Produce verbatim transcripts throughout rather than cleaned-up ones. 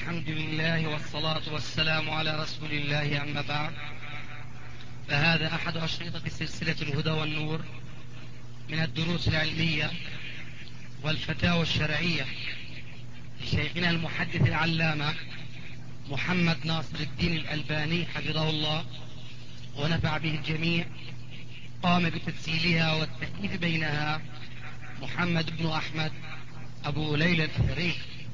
الحمد لله والصلاة والسلام على رسول الله، أما بعد، فهذا أحد أشرطة سلسلة الهدى والنور من الدروس العلمية والفتاوى الشرعية لشيخنا المحدث العلامة محمد ناصر الدين الألباني حفظه الله ونفع به الجميع. قام بتسجيلها والتأليف بينها محمد بن أحمد أبو ليلى الأثري.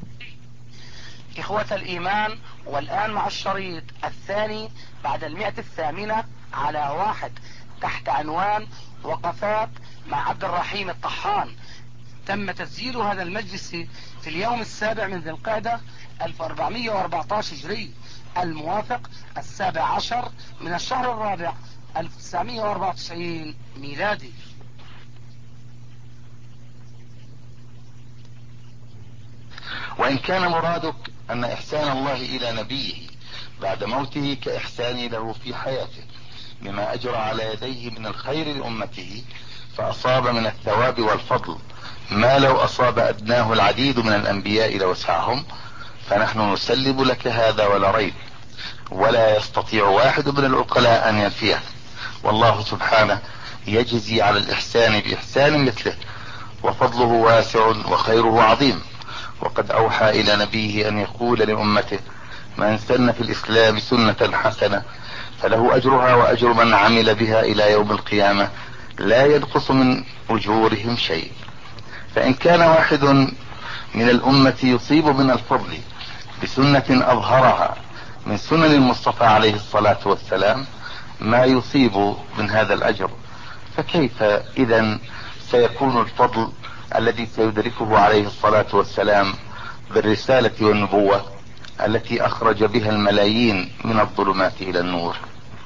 إخوة الإيمان، والآن مع الشريط الثاني بعد المئة الثامنة على واحد تحت عنوان وقفات مع عبد الرحيم الطحان. تم تسجيل هذا المجلس في اليوم السابع من ذي القعدة ألف وأربعمئة وأربعة عشر هجري، الموافق السابع عشر من الشهر الرابع ألف وتسعمئة وأربعة وتسعين ميلادي. وإن كان مرادك أن إحسان الله إلى نبيه بعد موته كإحسان له في حياته بما أجرى على يديه من الخير لأمته، فأصاب من الثواب والفضل ما لو أصاب أدناه العديد من الأنبياء لوسعهم، فنحن نسلم لك هذا ولا ريب، ولا يستطيع واحد من العقلاء أن ينفيه. والله سبحانه يجزي على الإحسان بإحسان مثله، وفضله واسع وخيره عظيم. وقد أوحى إلى نبيه أن يقول لأمته: من سن في الإسلام سنة حسنة فله أجرها وأجر من عمل بها إلى يوم القيامة لا ينقص من أجورهم شيء. فإن كان واحد من الأمة يصيب من الفضل بسنة أظهرها من سنن المصطفى عليه الصلاة والسلام ما يصيب من هذا الأجر، فكيف إذن سيكون الفضل الذي سيدركه عليه الصلاة والسلام بالرسالة والنبوة التي أخرج بها الملايين من الظلمات إلى النور؟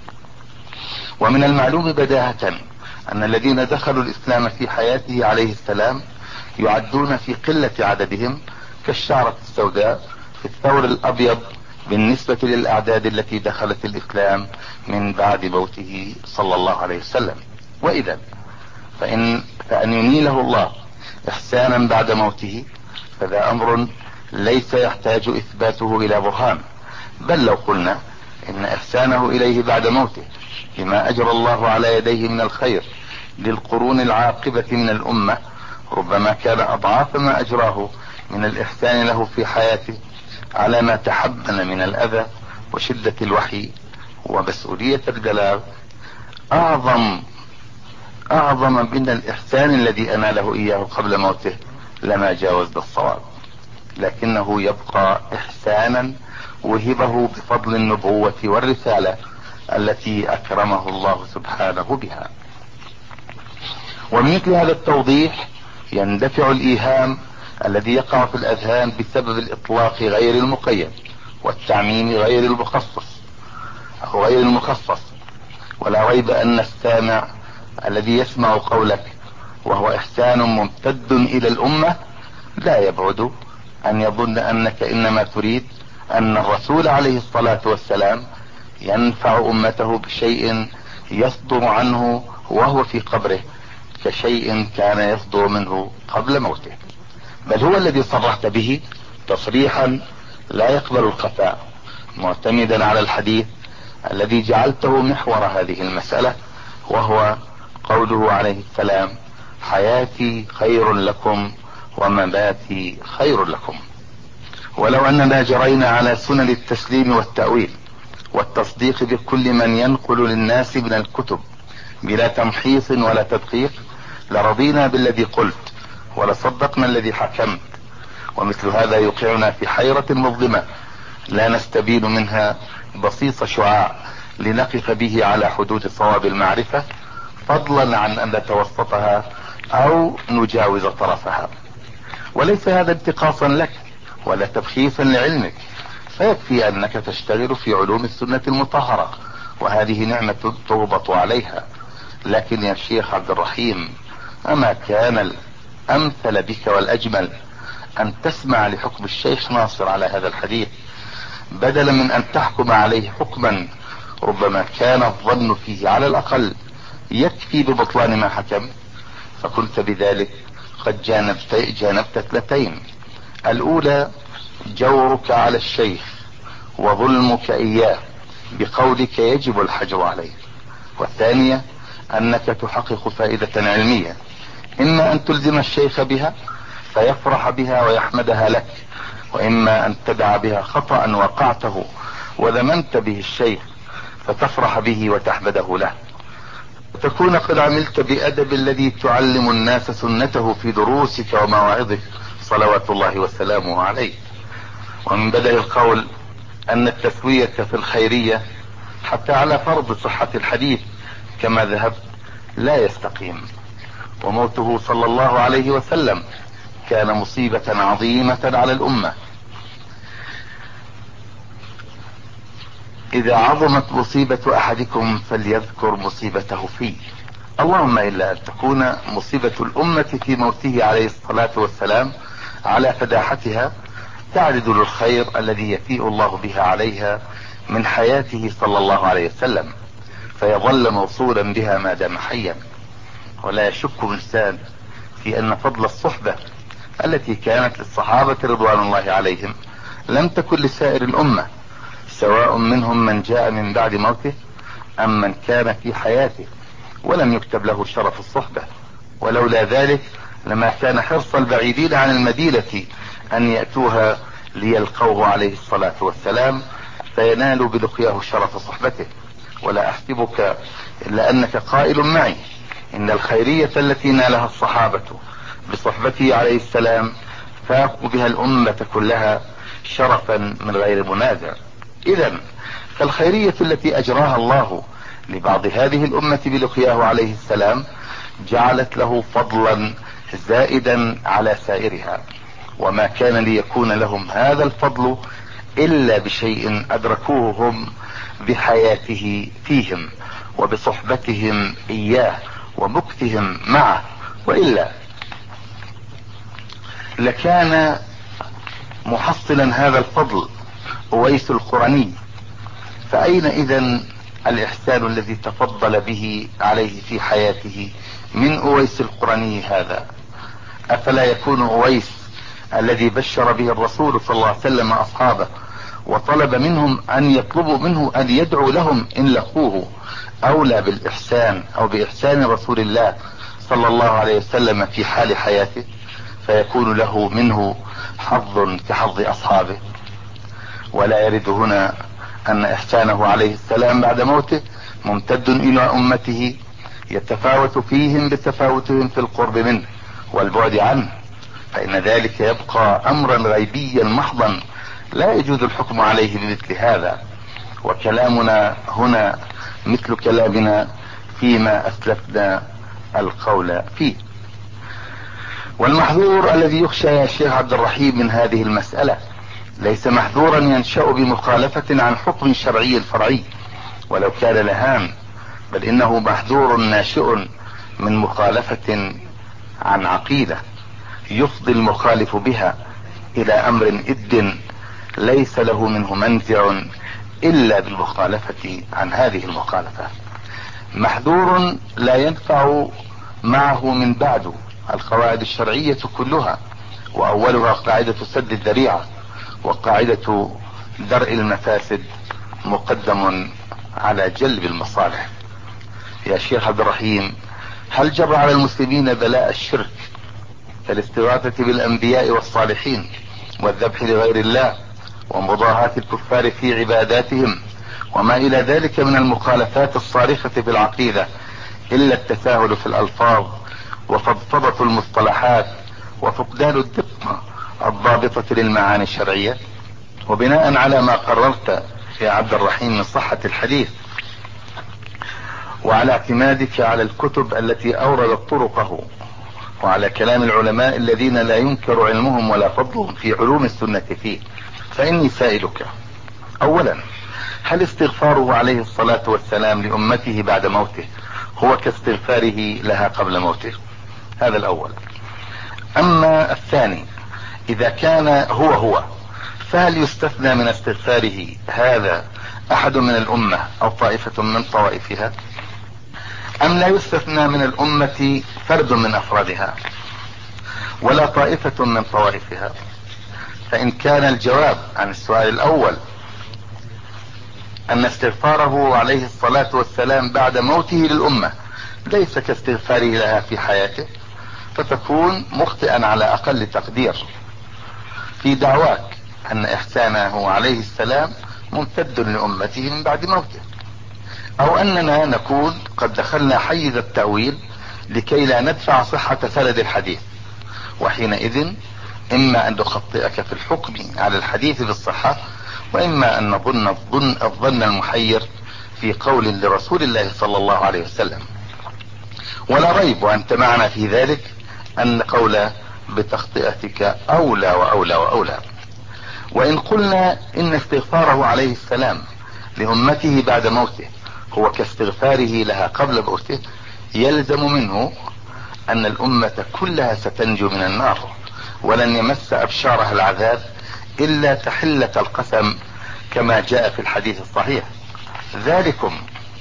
ومن المعلوم بداهة أن الذين دخلوا الإسلام في حياته عليه السلام يعدون في قلة عددهم كالشعرة السوداء في الثور الأبيض بالنسبة للأعداد التي دخلت الإسلام من بعد موته صلى الله عليه وسلم. وإذا فإن فأن ينيله الله إحسانا بعد موته فذا أمر ليس يحتاج إثباته إلى برهان، بل لو قلنا إن إحسانه إليه بعد موته بما أجرى الله على يديه من الخير للقرون العاقبة من الأمة ربما كان أضعاف ما أجراه من الإحسان له في حياته على ما تحمل من الأذى وشدة الوحي ومسؤولية البلاغ أعظم أعظم من الإحسان الذي أناله إياه قبل موته لما جاوز الصواب، لكنه يبقى إحسانا وهبه بفضل النبوة والرسالة التي أكرمه الله سبحانه بها. ومثل هذا التوضيح يندفع الإيهام الذي يقع في الأذهان بسبب الإطلاق غير المقيد والتعميم غير المخصص أو غير المخصص. ولا ريب أن السامع الذي يسمع قولك وهو إحسان ممتد إلى الأمة لا يبعد أن يظن أنك إنما تريد أن الرسول عليه الصلاة والسلام ينفع أمته بشيء يصدر عنه وهو في قبره كشيء كان يصدر منه قبل موته، بل هو الذي صرحت به تصريحا لا يقبل الخفاء، معتمدا على الحديث الذي جعلته محور هذه المسألة، وهو قوله عليه السلام: حياتي خير لكم ومماتي خير لكم. ولو أننا جرينا على سنن التسليم والتأويل والتصديق بكل من ينقل للناس من الكتب بلا تمحيص ولا تدقيق لرضينا بالذي قلت ولصدقنا الذي حكمت. ومثل هذا يوقعنا في حيرة مظلمة لا نستبين منها بسيط شعاع لنقف به على حدود صواب المعرفة، فضلا عن أن نتوسطها أو نجاوز طرفها. وليس هذا انتقاصا لك ولا تبخيسا لعلمك، فيكفي أنك تشتغل في علوم السنة المطهرة وهذه نعمة تربط عليها. لكن يا شيخ عبد الرحيم، أما كان الأمثل بك والأجمل أن تسمع لحكم الشيخ ناصر على هذا الحديث بدلا من أن تحكم عليه حكما ربما كان الظن فيه على الأقل يكفي ببطلان ما حكم، فكنت بذلك قد جانبت جانبت اثنتين: الأولى جورك على الشيخ وظلمك إياه بقولك يجب الحجر عليه. والثانية أنك تحقق فائدة علمية، إما أن تلزم الشيخ بها فيفرح بها ويحمدها لك، وإما أن تدع بها خطأ وقعته وذممت به الشيخ فتفرح به وتحمده له، وتكون قد عملت بأدب الذي تعلم الناس سنته في دروسك ومواعظك صلوات الله وسلامه عليه. ومن بدء القول أن التسوية في الخيرية حتى على فرض صحة الحديث كما ذهبت لا يستقيم، وموته صلى الله عليه وسلم كان مصيبة عظيمة على الأمة. إذا عظمت مصيبة أحدكم فليذكر مصيبته فيه، اللهم إلا أن تكون مصيبة الأمة في موته عليه الصلاة والسلام على فداحتها تعرض للخير الذي يفيء الله بها عليها من حياته صلى الله عليه وسلم، فيظل موصولا بها ما دام حيا. ولا يشك إنسان في أن فضل الصحبة التي كانت للصحابة رضوان الله عليهم لم تكن لسائر الأمة، سواء منهم من جاء من بعد موته أم من كان في حياته ولم يكتب له شرف الصحبة. ولولا ذلك لما كان حرص البعيدين عن المدينة أن يأتوها ليلقوه عليه الصلاة والسلام فينالوا بلقياه شرف صحبته. ولا أحسبك إلا أنك قائل معي إن الخيرية التي نالها الصحابة بصحبته عليه السلام فاقوا بها الأمة كلها شرفا من غير منازع. إذن فالخيرية التي أجراها الله لبعض هذه الأمة بلقياه عليه السلام جعلت له فضلا زائدا على سائرها، وما كان ليكون لهم هذا الفضل إلا بشيء أدركوه هم بحياته فيهم وبصحبتهم إياه ومكتهم معه، وإلا لكان محصلا هذا الفضل أويس القرني. فأين إذن الإحسان الذي تفضل به عليه في حياته من أويس القرني هذا؟ أفلا يكون أويس الذي بشر به الرسول صلى الله عليه وسلم أصحابه وطلب منهم أن يطلبوا منه أن يدعو لهم إن لقوه أولى بالإحسان أو بإحسان رسول الله صلى الله عليه وسلم في حال حياته، فيكون له منه حظ كحظ أصحابه؟ ولا يرد هنا أن إحسانه عليه السلام بعد موته ممتد إلى أمته يتفاوت فيهم بتفاوتهم في القرب منه والبعد عنه، فإن ذلك يبقى أمرا غيبيا محضا لا يجوز الحكم عليه بمثل هذا. وكلامنا هنا مثل كلامنا فيما أسلفنا القول فيه. والمحذور الذي يخشى يا شيخ عبد الرحيم من هذه المسألة ليس محذورا ينشأ بمخالفة عن حكم شرعي فرعي ولو كان لهام، بل إنه محذور ناشئ من مخالفة عن عقيدة يفضي المخالف بها إلى أمر إد ليس له منه منزع إلا بالمخالفة عن هذه المخالفة. محذور لا ينفع معه من بعد القواعد الشرعية كلها، وأولها قاعدة سد الذريعة وقاعدة درء المفاسد مقدم على جلب المصالح. يا شيخ عبد الرحيم، هل جرى على المسلمين بلاء الشرك كالاستغاثة بالأنبياء والصالحين والذبح لغير الله ومضاهاة الكفار في عباداتهم وما إلى ذلك من المخالفات الصارخة في العقيدة إلا التساهل في الألفاظ وفضفضة المصطلحات وفقدان الدقة الضابطة للمعاني الشرعية؟ وبناء على ما قررت يا عبد الرحيم من صحة الحديث وعلى اعتمادك على الكتب التي أوردت طرقه وعلى كلام العلماء الذين لا ينكر علمهم ولا فضلهم في علوم السنة فيه، فإني سائلك: أولا، هل استغفاره عليه الصلاة والسلام لأمته بعد موته هو كاستغفاره لها قبل موته؟ هذا الأول. أما الثاني، إذا كان هو هو فهل يستثنى من استغفاره هذا أحد من الأمة أو طائفة من طوائفها، أم لا يستثنى من الأمة فرد من أفرادها ولا طائفة من طوائفها؟ فإن كان الجواب عن السؤال الأول أن استغفاره عليه الصلاة والسلام بعد موته للأمة ليس كاستغفاره لها في حياته، فتكون مخطئا على أقل تقدير في دعواك أن إحسانه عليه السلام ممتد لأمته من بعد موته، أو أننا نكون قد دخلنا حيز التأويل لكي لا ندفع صحة سند الحديث، وحينئذ إما أن نخطئك في الحكم على الحديث بالصحة، وإما أن نظن الظن, الظن المحير في قول لرسول الله صلى الله عليه وسلم. ولا ريب وأنت معنا في ذلك أن قول بتخطئتك أولى وأولى وأولى. وإن قلنا إن استغفاره عليه السلام لأمته بعد موته هو كاستغفاره لها قبل موته، يلزم منه أن الأمة كلها ستنجو من النار ولن يمس أبشارها العذاب إلا تحلة القسم كما جاء في الحديث الصحيح. ذلكم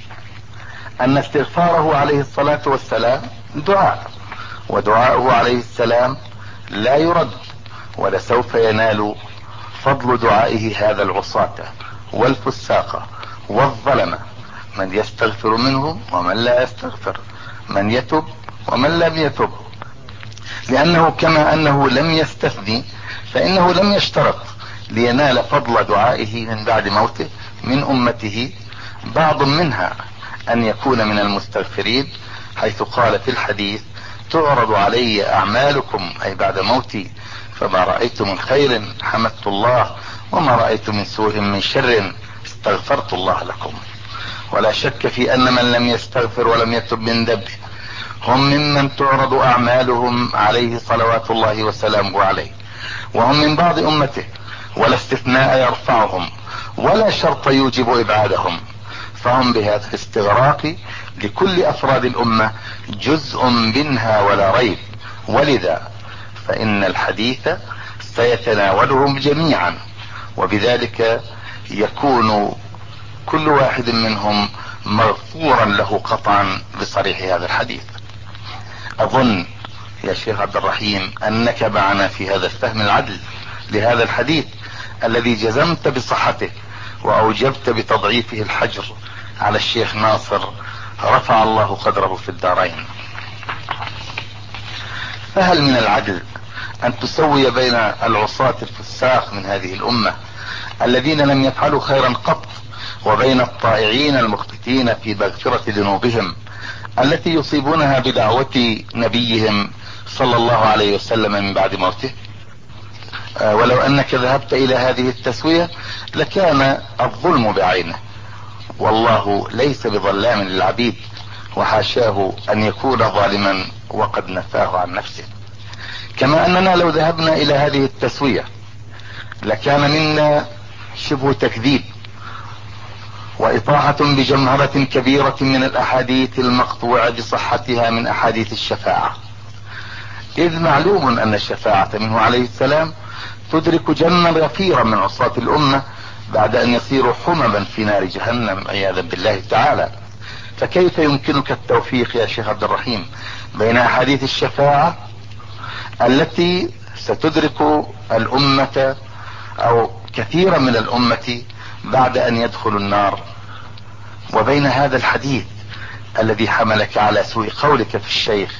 أن استغفاره عليه الصلاة والسلام دعاء، ودعاؤه عليه السلام لا يرد، ولسوف ينال فضل دعائه هذا العصاة والفساق والظلمة، من يستغفر منهم ومن لا يستغفر، من يتب ومن لم يتب، لأنه كما أنه لم يستثني فإنه لم يشترط لينال فضل دعائه من بعد موته من أمته بعض منها أن يكون من المستغفرين، حيث قال في الحديث: تعرض علي أعمالكم أي بعد موتي، فما رأيت من خير حمدت الله، وما رأيت من سوء من شر استغفرت الله لكم. ولا شك في أن من لم يستغفر ولم يتب من ذنبه هم ممن تعرض أعمالهم عليه صلوات الله وسلامه عليه، وهم من بعض أمته، ولا استثناء يرفعهم ولا شرط يوجب إبعادهم، فهم بهذا الاستغراق لكل أفراد الأمة جزء منها ولا ريب. ولذا فإن الحديث سيتناولهم جميعا، وبذلك يكون كل واحد منهم مغفورا له قطعا بصريح هذا الحديث. أظن يا شيخ عبد الرحيم أنك معنا في هذا الفهم العدل لهذا الحديث الذي جزمت بصحته وأوجبت بتضعيفه الحجر على الشيخ ناصر رفع الله قدره في الدارين. فهل من العدل أن تسوي بين العصاة الفساق من هذه الأمة الذين لم يفعلوا خيرا قط وبين الطائعين المخبتين في مغفرة ذنوبهم التي يصيبونها بدعوة نبيهم صلى الله عليه وسلم من بعد موته؟ آه ولو أنك ذهبت إلى هذه التسوية لكان الظلم بعينه، والله ليس بظلام للعبيد، وحاشاه أن يكون ظالما وقد نفاه عن نفسه. كما أننا لو ذهبنا إلى هذه التسوية لكان منا شبه تكذيب وإطاحة بجمهرة كبيرة من الأحاديث المقطوعة بصحتها من أحاديث الشفاعة، إذ معلوم أن الشفاعة منه عليه السلام تدرك جما غفيرا من عصاة الأمة بعد أن يصيروا حمما في نار جهنم عياذا بالله تعالى. فكيف يمكنك التوفيق يا شيخ عبد الرحيم بين أحاديث الشفاعة التي ستدرك الأمة أو كثيرا من الأمة بعد أن يدخلوا النار، وبين هذا الحديث الذي حملك على سوء قولك في الشيخ،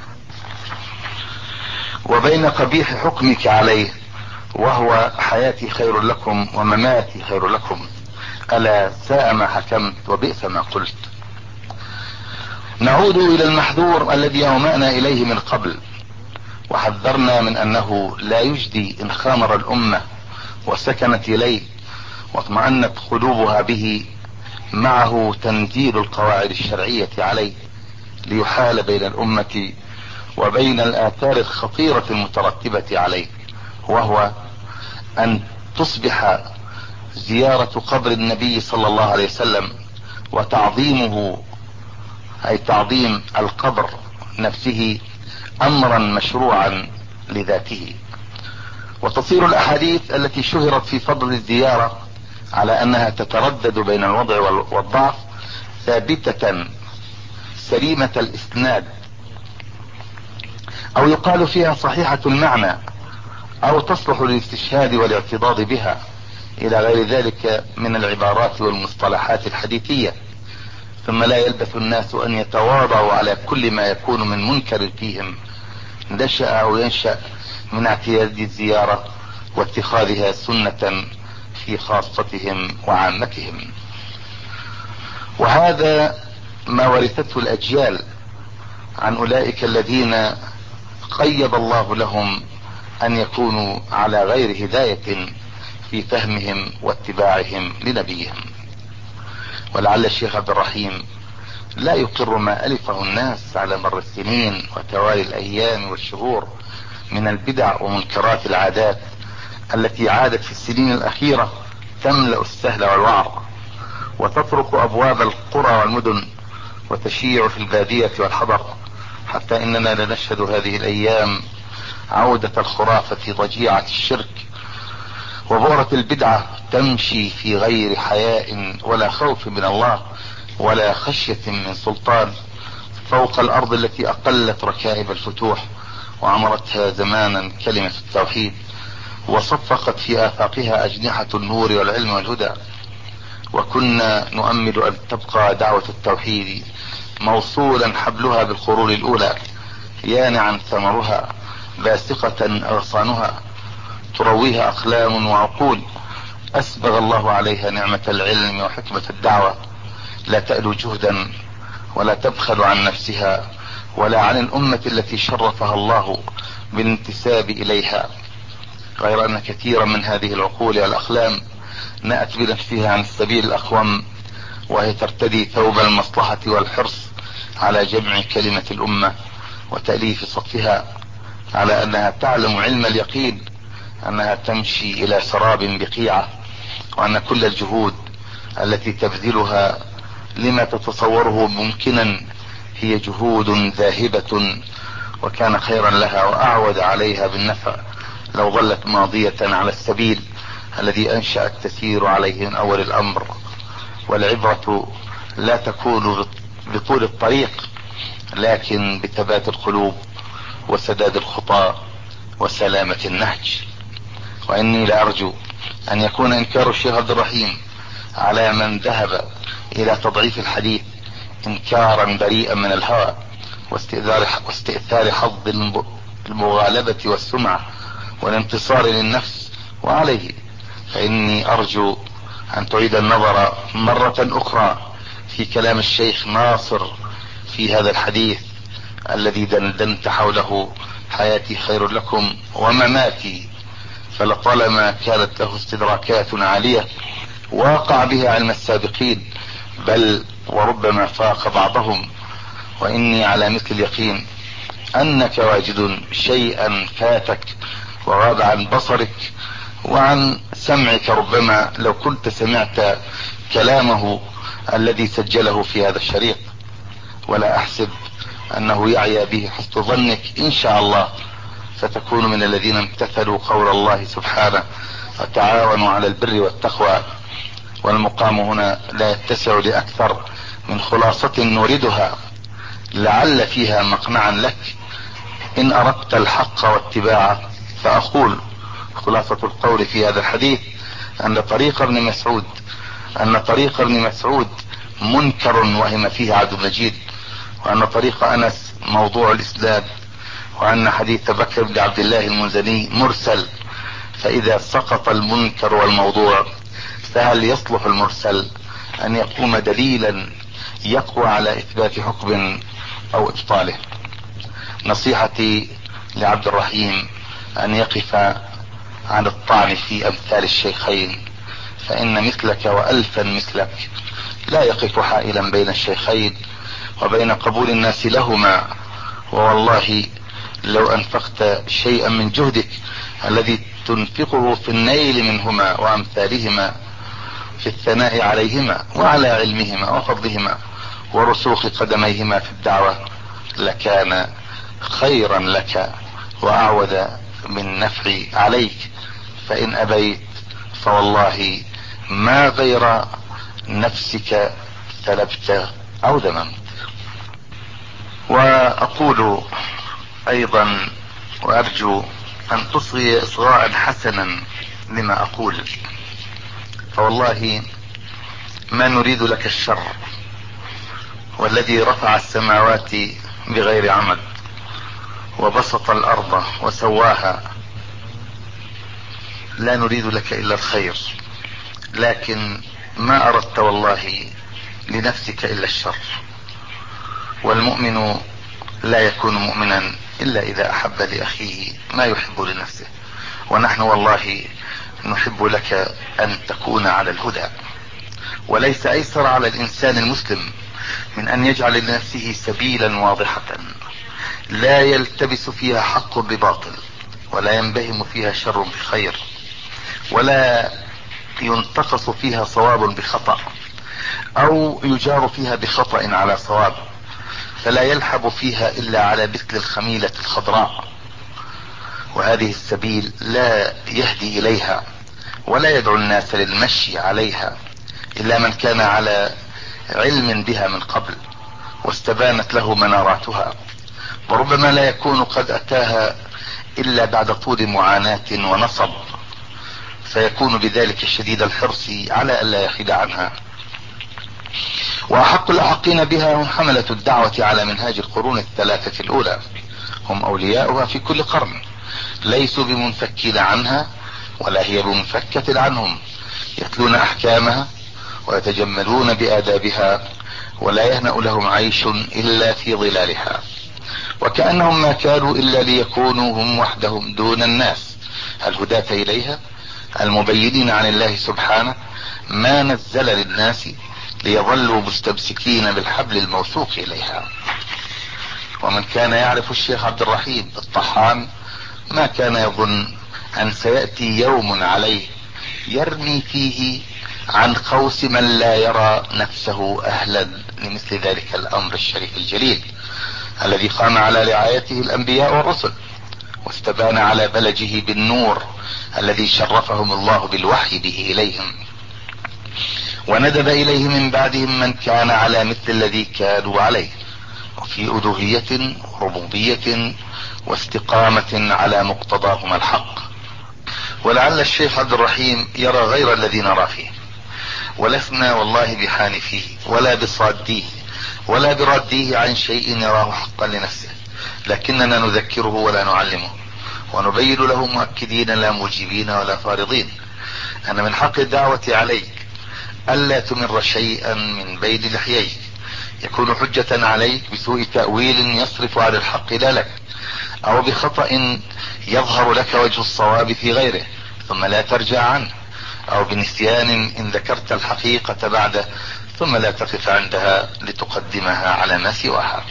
وبين قبيح حكمك عليه وهو حياتي خير لكم ومماتي خير لكم؟ ألا ساء ما حكمت وبئس ما قلت. نعود إلى المحذور الذي أومأنا إليه من قبل، وحذرنا من أنه لا يجدي إن خامر الأمة وسكنت إليه واطمأنت قلوبها به معه تنزيل القواعد الشرعية عليه ليحال بين الأمة وبين الآثار الخطيرة المترتبة عليه، وهو أن تصبح زيارة قبر النبي صلى الله عليه وسلم وتعظيمه أي تعظيم القبر نفسه أمرا مشروعا لذاته، وتصير الأحاديث التي شهرت في فضل الزيارة على أنها تتردد بين الوضع والضعف ثابتة سليمة الإسناد، أو يقال فيها صحيحة المعنى او تصلح للاستشهاد والاعتضاض بها الى غير ذلك من العبارات والمصطلحات الحديثية. ثم لا يلبث الناس ان يتواضعوا على كل ما يكون من منكر فيهم نشأ او ينشأ من اعتياد الزيارة واتخاذها سنة في خاصتهم وعامتهم. وهذا ما ورثته الاجيال عن اولئك الذين قيض الله لهم ان يكونوا على غير هداية في فهمهم واتباعهم لنبيهم. ولعل الشيخ عبد الرحيم لا يقر ما ألفه الناس على مر السنين وتوالي الأيام والشهور من البدع ومنكرات العادات التي عادت في السنين الأخيرة تملأ السهل والوعر وتطرق أبواب القرى والمدن وتشيع في البادية والحضر، حتى إننا لنشهد هذه الأيام عودة الخرافة ضجيعة الشرك وبؤرة البدعة تمشي في غير حياء ولا خوف من الله ولا خشية من سلطان فوق الأرض التي أقلت ركائب الفتوح وعمرتها زمانا كلمة التوحيد وصفقت في آفاقها أجنحة النور والعلم والهدى. وكنا نؤمل أن تبقى دعوة التوحيد موصولا حبلها بالخرول الأولى يانعا ثمرها باسقة أغصانها ترويها أقلام وعقول أسبغ الله عليها نعمة العلم وحكمة الدعوة، لا تألو جهدا ولا تبخل عن نفسها ولا عن الأمة التي شرفها الله بالانتساب إليها، غير أن كثيرا من هذه العقول والأقلام نأت بنفسها عن السبيل الأقوم وهي ترتدي ثوب المصلحة والحرص على جمع كلمة الأمة وتأليف صفها، على أنها تعلم علم اليقين أنها تمشي إلى سراب بقيعة، وأن كل الجهود التي تبذلها لما تتصوره ممكنا هي جهود ذاهبة، وكان خيرا لها وأعود عليها بالنفع لو ظلت ماضية على السبيل الذي أنشأت تسير عليه من أول الأمر. والعبرة لا تكون بطول الطريق لكن بثبات القلوب وسداد الخطى وسلامة النهج. وإني لأرجو أن يكون إنكار الشيخ عبد الرحيم على من ذهب إلى تضعيف الحديث إنكارا بريئا من الهوى واستئثار حظ المغالبة والسمعة والانتصار للنفس وعليه. فإني أرجو أن تعيد النظر مرة أخرى في كلام الشيخ ناصر في هذا الحديث الذي دندنت حوله حياتي خير لكم ومماتي، فلطالما كانت له استدراكات عالية واقع بها علم السابقين بل وربما فاق بعضهم. وإني على مثل اليقين أنك واجد شيئا فاتك وغاب عن بصرك وعن سمعك، ربما لو كنت سمعت كلامه الذي سجله في هذا الشريط، ولا أحسب أنه يعيا به حسن ظنك. إن شاء الله ستكون من الذين امتثلوا قول الله سبحانه وتعاونوا على البر والتقوى. والمقام هنا لا يتسع لأكثر من خلاصة نوردها لعل فيها مقنعا لك إن أردت الحق واتباعه. فأقول خلاصة القول في هذا الحديث أن طريق ابن مسعود أن طريق ابن مسعود منكر وهم فيه عبد مجيد، وأن طريق أنس موضوع الإسناد، وأن حديث بكر بن عبد الله المنزلي مرسل. فإذا سقط المنكر والموضوع فهل يصلح المرسل أن يقوم دليلا يقوى على إثبات حكم أو إبطاله؟ نصيحتي لعبد الرحيم أن يقف عن الطعن في أمثال الشيخين، فإن مثلك وألفا مثلك لا يقف حائلا بين الشيخين وبين قبول الناس لهما. ووالله لو أنفقت شيئا من جهدك الذي تنفقه في النيل منهما وأمثالهما في الثناء عليهما وعلى علمهما وفضلهما ورسوخ قدميهما في الدعوة لكان خيرا لك وأعود من نفع عليك. فإن أبيت فوالله ما غير نفسك سلبت أو ذممت. وأقول أيضا وأرجو ان تصغي اصغاء حسنا لما اقول، فوالله ما نريد لك الشر، والذي رفع السماوات بغير عمد وبسط الارض وسواها لا نريد لك الا الخير، لكن ما اردت والله لنفسك الا الشر، والمؤمن لا يكون مؤمنا الا اذا احب لاخيه ما يحب لنفسه، ونحن والله نحب لك ان تكون على الهدى. وليس ايسر على الانسان المسلم من ان يجعل لنفسه سبيلا واضحة لا يلتبس فيها حق بباطل، ولا ينبهم فيها شر بخير، ولا ينتقص فيها صواب بخطأ، او يجار فيها بخطأ على صواب، فلا يلحب فيها الا على مثل الخميلة الخضراء. وهذه السبيل لا يهدي اليها ولا يدعو الناس للمشي عليها الا من كان على علم بها من قبل واستبانت له مناراتها، وربما لا يكون قد اتاها الا بعد طول معاناة ونصب، فيكون بذلك شديد الحرص على الا يحيد عنها. واحق الاحقين بها هم حملة الدعوة على منهاج القرون الثلاثة الاولى، هم اولياؤها في كل قرن، ليسوا بمنفكين عنها ولا هي بمنفكة عنهم، يتلون احكامها ويتجملون بادابها، ولا يهنأ لهم عيش الا في ظلالها، وكأنهم ما كانوا الا ليكونوا هم وحدهم دون الناس الهداة اليها المبينين عن الله سبحانه ما نزل للناس ليظلوا مستمسكين بالحبل الموثوق اليها. ومن كان يعرف الشيخ عبد الرحيم الطحان ما كان يظن ان سيأتي يوم عليه يرمي فيه عن قوس من لا يرى نفسه اهلا لمثل ذلك الامر الشريف الجليل الذي قام على رعايته الانبياء والرسل، واستبان على بلجه بالنور الذي شرفهم الله بالوحي به اليهم، وندب اليه من بعدهم من كان على مثل الذي كانوا عليه، وفي الوهية وربوبية واستقامة على مقتضاهما الحق. ولعل الشيخ عبد الرحيم يرى غير الذي نرى فيه، ولسنا والله بحانفيه ولا بصاديه ولا براديه عن شيء يراه حقا لنفسه، لكننا نذكره ولا نعلمه، ونبين له مؤكدين لا موجبين ولا فارضين ان من حق الدعوة عليك الا تمر شيئا من بين لحييك يكون حجة عليك بسوء تأويل يصرف عن الحق لا لك، او بخطأ يظهر لك وجه الصواب في غيره ثم لا ترجع عنه، او بنسيان ان ذكرت الحقيقة بعده ثم لا تقف عندها لتقدمها على ما سواها.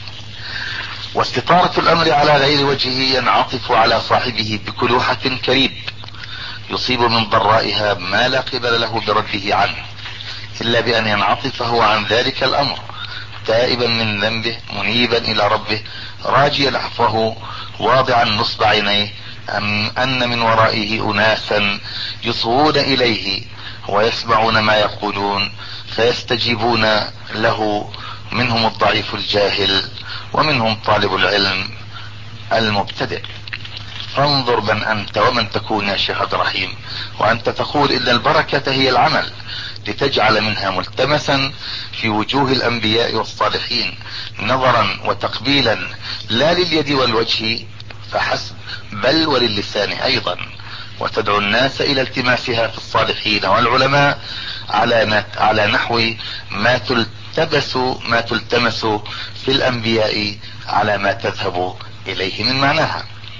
واستطارة الامر على غير وجهه ينعطف على صاحبه بكلوحة كريب يصيب من ضرائها ما لا قبل له برده عنه، الا بان ينعطف هو عن ذلك الامر تائبا من ذنبه منيبا الى ربه راجيا عفوه واضعا نصب عينيه أم ان من ورائه اناسا يصغون اليه ويسمعون ما يقولون فيستجيبون له، منهم الضعيف الجاهل ومنهم طالب العلم المبتدئ. فانظر من انت ومن تكون يا شيخ عبد الرحيم، وانت تقول ان البركة هي العمل لتجعل منها ملتمسا في وجوه الانبياء والصالحين نظرا وتقبيلا لا لليد والوجه فحسب بل وللسان ايضا، وتدعو الناس الى التماسها في الصالحين والعلماء على على نحو ما تلتبس ما تلتمس في الانبياء على ما تذهب اليه من معناها،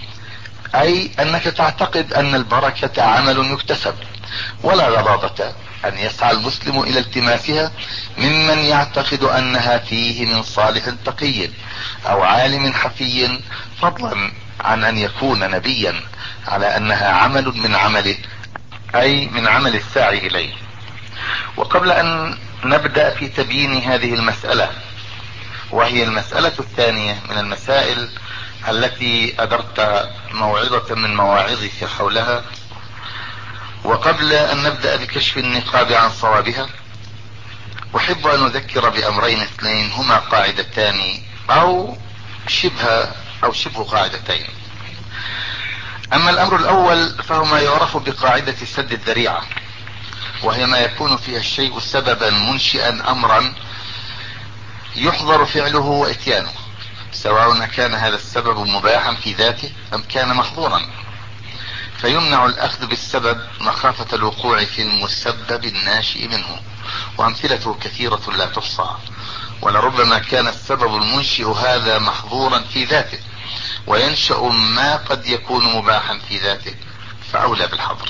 اي انك تعتقد ان البركة عمل يكتسب، ولا غضاضة ان يسعى المسلم الى التماسها ممن يعتقد انها فيه من صالح تقي او عالم حفي، فضلا عن ان يكون نبيا، على انها عمل من عمله اي من عمل الساعي اليه. وقبل ان نبدأ في تبيين هذه المسألة، وهي المسألة الثانية من المسائل التي أدرت موعظة من مواعظك حولها، وقبل ان نبدأ بكشف النقاب عن صوابها، احب ان اذكر بامرين اثنين هما قاعدتان او شبه او شبه قاعدتين. اما الامر الاول فهو ما يعرف بقاعدة سد الذريعة، وهي ما يكون فيها الشيء سببا منشئا امرا يحظر فعله واتيانه، سواء كان هذا السبب مباحا في ذاته ام كان محظورا، فيمنع الاخذ بالسبب مخافة الوقوع في المسبب الناشئ منه. وامثلته كثيرة لا تحصى، ولربما كان السبب المنشئ هذا محظورا في ذاته وينشأ ما قد يكون مباحا في ذاته، فاولى بالحظر.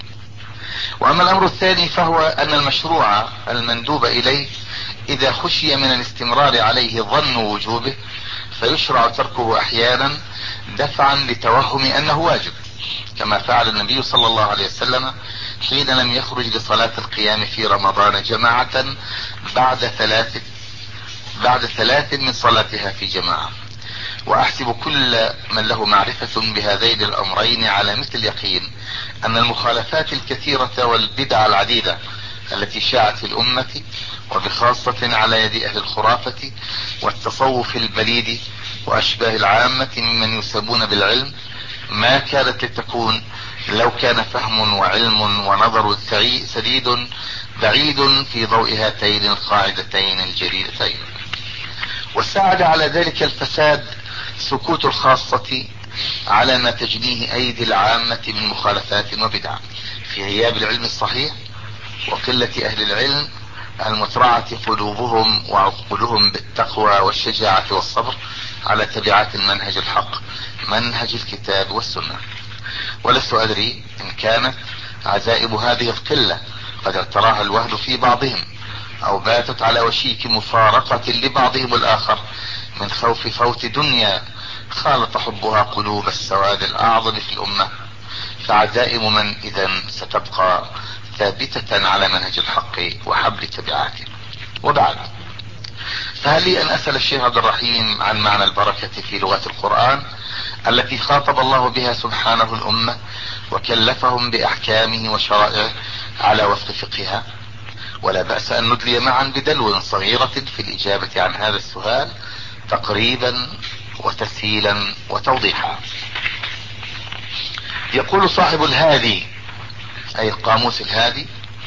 واما الامر الثاني فهو ان المشروع المندوب اليه اذا خشي من الاستمرار عليه ظن وجوبه فيشرع تركه احيانا دفعا لتوهم انه واجب، كما فعل النبي صلى الله عليه وسلم حين لم يخرج لصلاة القيام في رمضان جماعة بعد ثلاث بعد ثلاث من صلاتها في جماعة. واحسب كل من له معرفة بهذين الامرين على مثل اليقين ان المخالفات الكثيرة والبدع العديدة التي شاعت في الامة، وبخاصة على يد اهل الخرافة والتصوف البليد واشباه العامة ممن يسمون بالعلم، ما كانت لتكون لو كان فهم وعلم ونظر سديد بعيد في ضوء هاتين القاعدتين الجليلتين. وساعد على ذلك الفساد سكوت الخاصة على ما تجنيه ايدي العامة من مخالفات وبدع في غياب العلم الصحيح وقلة اهل العلم المترعة قلوبهم وعقولهم بالتقوى والشجاعة والصبر على تبعات المنهج الحق، منهج الكتاب والسنة. ولست ادري ان كانت عزائم هذه القلة قد اعتراها الوهن في بعضهم او باتت على وشيك مفارقة لبعضهم الاخر من خوف فوت دنيا خالط حبها قلوب السواد الاعظم في الامة، فعزائم من اذا ستبقى ثابتة على منهج الحق وحبل تبعاته. وبعد، فهل لي ان اسأل الشيخ عبد الرحيم عن معنى البركة في لغة القرآن التي خاطب الله بها سبحانه الامة وكلفهم باحكامه وشرائعه على وفق فقهها؟ ولا بأس ان ندلي معا بدلو صغيرة في الاجابة عن هذا السؤال تقريبا وتسهيلا وتوضيحا. يقول صاحب الهادي اي القاموس الهادي: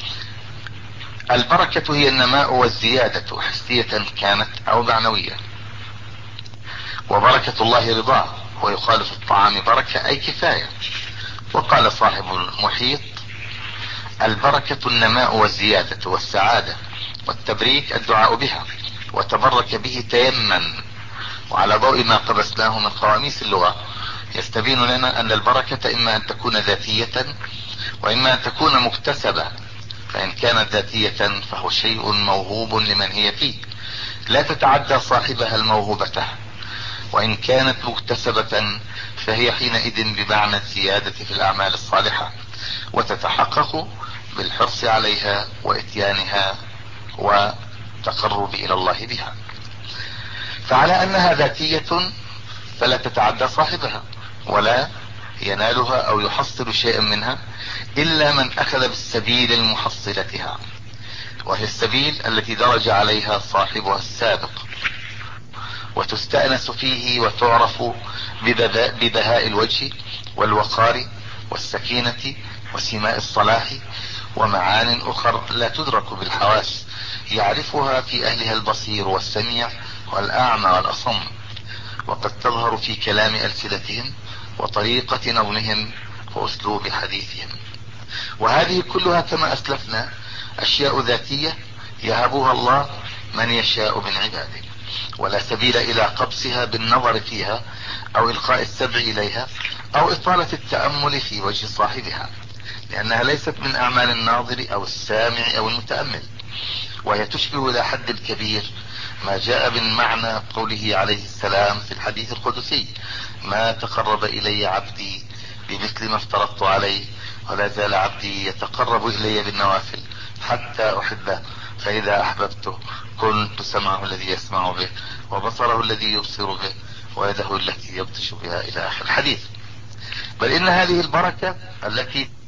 البركة هي النماء والزيادة حسية كانت او معنوية، وبركة الله رضاه، ويقال في الطعام بركة اي كفاية. وقال صاحب المحيط: البركة النماء والزيادة والسعادة، والتبريك الدعاء بها، وتبرك به تيمن. وعلى ضوء ما قبسناه من قواميس اللغة يستبين لنا ان البركة اما ان تكون ذاتية واما ان تكون مكتسبة، فان كانت ذاتية فهو شيء موهوب لمن هي فيه لا تتعدى صاحبها الموهوبة، وان كانت مكتسبة فهي حينئذ بمعنى الزيادة في الاعمال الصالحة، وتتحقق بالحرص عليها واتيانها وتقرب الى الله بها. فعلى انها ذاتية فلا تتعدى صاحبها ولا ينالها او يحصل شيئا منها الا من اخذ بالسبيل المحصلتها، وهي السبيل التي درج عليها صاحبها السابق، وتستأنس فيه وتعرف ببهاء الوجه والوقار والسكينة وسماء الصلاح ومعان اخر لا تدرك بالحواس، يعرفها في اهلها البصير والسميع والاعمى والاصم، وقد تظهر في كلام السنتهم وطريقة نظمهم واسلوب حديثهم. وهذه كلها كما اسلفنا اشياء ذاتية يهبها الله من يشاء من عباده، ولا سبيل الى قبسها بالنظر فيها او القاء السبع اليها او اطالة التأمل في وجه صاحبها، لانها ليست من اعمال الناظر او السامع او المتأمل، وهي تشبه الى حد كبير ما جاء من معنى قوله عليه السلام في الحديث القدسي: ما تقرب الي عبدي بمثل ما افترضت عليه، ولا زال عبدي يتقرب الي بالنوافل حتى احبه، فاذا احببته كنت سمعه الذي يسمع به وبصره الذي يبصر به ويده التي يبطش بها الى اخر الحديث. بل ان هذه البركة التي